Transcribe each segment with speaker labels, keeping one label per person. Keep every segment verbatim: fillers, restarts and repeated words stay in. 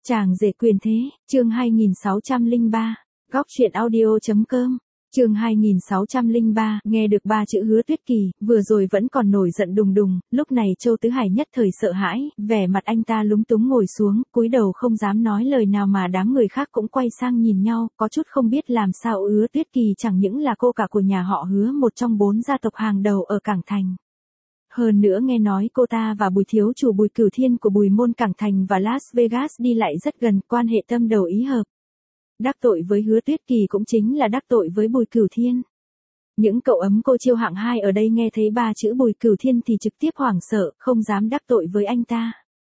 Speaker 1: Chàng rể quyền thế, chương hai nghìn sáu trăm lẻ ba, góc truyện audio.com, chương hai nghìn sáu trăm lẻ ba, nghe được ba chữ Hứa Tuyết Kỳ, vừa rồi vẫn còn nổi giận đùng đùng, lúc này Châu Tứ Hải nhất thời sợ hãi, vẻ mặt anh ta lúng túng ngồi xuống, cúi đầu không dám nói lời nào mà đám người khác cũng quay sang nhìn nhau, có chút không biết làm sao. Hứa Tuyết Kỳ chẳng những là cô cả của nhà họ Hứa, một trong bốn gia tộc hàng đầu ở Cảng Thành. Hơn nữa nghe nói cô ta và Bùi thiếu chủ Bùi Cửu Thiên của Bùi Môn Cảng Thành và Las Vegas đi lại rất gần, quan hệ tâm đầu ý hợp. Đắc tội với Hứa Tuyết Kỳ cũng chính là đắc tội với Bùi Cửu Thiên. Những cậu ấm cô chiêu hạng hai ở đây nghe thấy ba chữ Bùi Cửu Thiên thì trực tiếp hoảng sợ, không dám đắc tội với anh ta.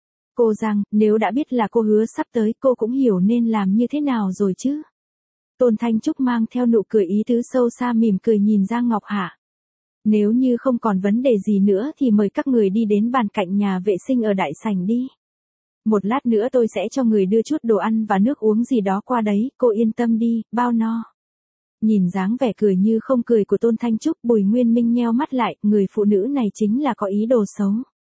Speaker 1: Cô rằng, nếu đã biết là cô Hứa sắp tới, cô cũng hiểu nên làm như thế nào rồi chứ. Tôn Thanh Trúc mang theo nụ cười ý tứ sâu xa mỉm cười nhìn Giang Ngọc Hạ. Nếu như không còn vấn đề gì nữa thì mời các người đi đến bàn cạnh nhà vệ sinh ở đại sảnh đi. Một lát nữa tôi sẽ cho người đưa chút đồ ăn và nước uống gì đó qua đấy, cô yên tâm đi, bao no. Nhìn dáng vẻ cười như không cười của Tôn Thanh Trúc, Bùi Nguyên Minh nheo mắt lại, người phụ nữ này chính là có ý đồ xấu.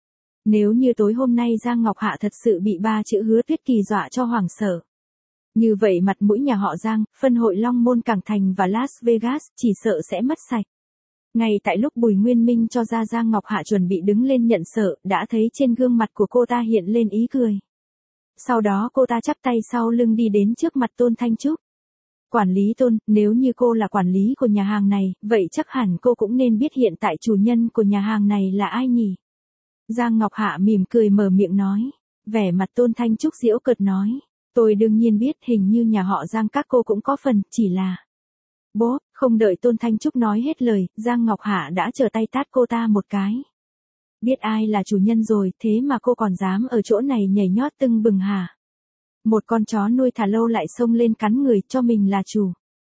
Speaker 1: Nếu như tối hôm nay Giang Ngọc Hạ thật sự bị ba chữ Hứa Tuyết Kỳ dọa cho hoảng sợ. Như vậy mặt mũi nhà họ Giang, phân hội Long Môn Cảng Thành và Las Vegas chỉ sợ sẽ mất sạch. Ngay tại lúc Bùi Nguyên Minh cho ra Giang Ngọc Hạ chuẩn bị đứng lên nhận sợ, đã thấy trên gương mặt của cô ta hiện lên ý cười. Sau đó cô ta chắp tay sau lưng đi đến trước mặt Tôn Thanh Trúc. Quản lý Tôn, nếu như cô là quản lý của nhà hàng này, vậy chắc hẳn cô cũng nên biết hiện tại chủ nhân của nhà hàng này là ai nhỉ? Giang Ngọc Hạ mỉm cười mở miệng nói. Vẻ mặt Tôn Thanh Trúc giễu cợt nói. Tôi đương nhiên biết, hình như nhà họ Giang các cô cũng có phần, chỉ là... Bố, không đợi Tôn Thanh Trúc nói hết lời, Giang Ngọc Hạ đã trở tay tát cô ta một cái. Biết ai là chủ nhân rồi, thế mà cô còn dám ở chỗ này nhảy nhót tưng bừng hả? Một con chó nuôi thả lâu lại xông lên cắn người cho mình là chủ.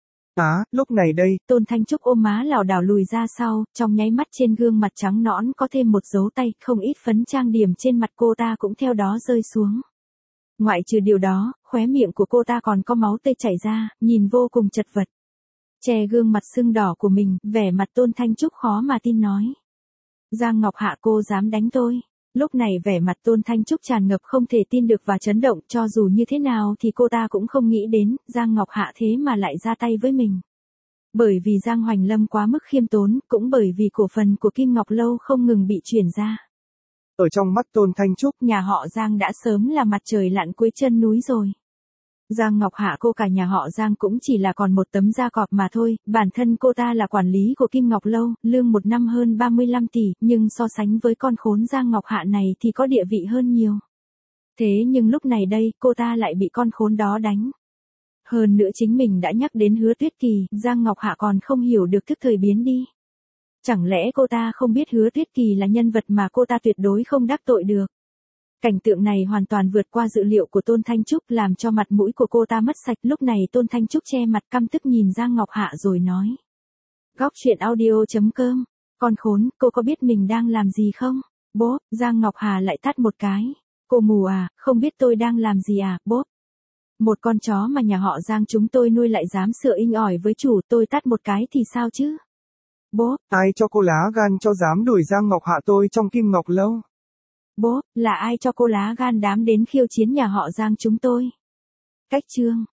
Speaker 2: À, lúc này đây,
Speaker 1: Tôn Thanh Trúc ôm má lảo đảo lùi ra sau, trong nháy mắt trên gương mặt trắng nõn có thêm một dấu tay, không ít phấn trang điểm trên mặt cô ta cũng theo đó rơi xuống. Ngoại trừ điều đó, khóe miệng của cô ta còn có máu tươi chảy ra, nhìn vô cùng chật vật. Che gương mặt sưng đỏ của mình, vẻ mặt Tôn Thanh Trúc khó mà tin nói. Giang Ngọc Hạ, cô dám đánh tôi. Lúc này vẻ mặt Tôn Thanh Trúc tràn ngập không thể tin được và chấn động, cho dù như thế nào thì cô ta cũng không nghĩ đến, Giang Ngọc Hạ thế mà lại ra tay với mình. Bởi vì Giang Hoành Lâm quá mức khiêm tốn, cũng bởi vì cổ phần của Kim Ngọc Lâu không ngừng bị chuyển ra.
Speaker 2: Ở trong mắt Tôn Thanh Trúc,
Speaker 1: nhà họ Giang đã sớm là mặt trời lặn cuối chân núi rồi. Giang Ngọc Hạ cô cả nhà họ Giang cũng chỉ là còn một tấm da cọp mà thôi, bản thân cô ta là quản lý của Kim Ngọc Lâu, lương một năm hơn ba mươi lăm tỷ, nhưng so sánh với con khốn Giang Ngọc Hạ này thì có địa vị hơn nhiều. Thế nhưng lúc này đây, cô ta lại bị con khốn đó đánh. Hơn nữa chính mình đã nhắc đến Hứa Tuyết Kỳ, Giang Ngọc Hạ còn không hiểu được thức thời biến đi. Chẳng lẽ cô ta không biết Hứa Tuyết Kỳ là nhân vật mà cô ta tuyệt đối không đắc tội được. Cảnh tượng này hoàn toàn vượt qua dự liệu của Tôn Thanh Trúc, làm cho mặt mũi của cô ta mất sạch. Lúc này Tôn Thanh Trúc che mặt căm tức nhìn Giang Ngọc Hạ rồi nói. Góc truyện audio.com, con khốn, cô có biết mình đang làm gì không? Bố, Giang Ngọc Hà lại tát một cái. Cô mù à, không biết tôi đang làm gì à, bố? Một con chó mà nhà họ Giang chúng tôi nuôi lại dám sửa inh ỏi với chủ, tôi tát một cái thì sao chứ? Bố,
Speaker 2: ai cho cô lá gan cho dám đuổi Giang Ngọc Hạ tôi trong Kim Ngọc Lâu?
Speaker 1: Bố, là ai cho cô lá gan dám đến khiêu chiến nhà họ Giang chúng tôi? Cách chương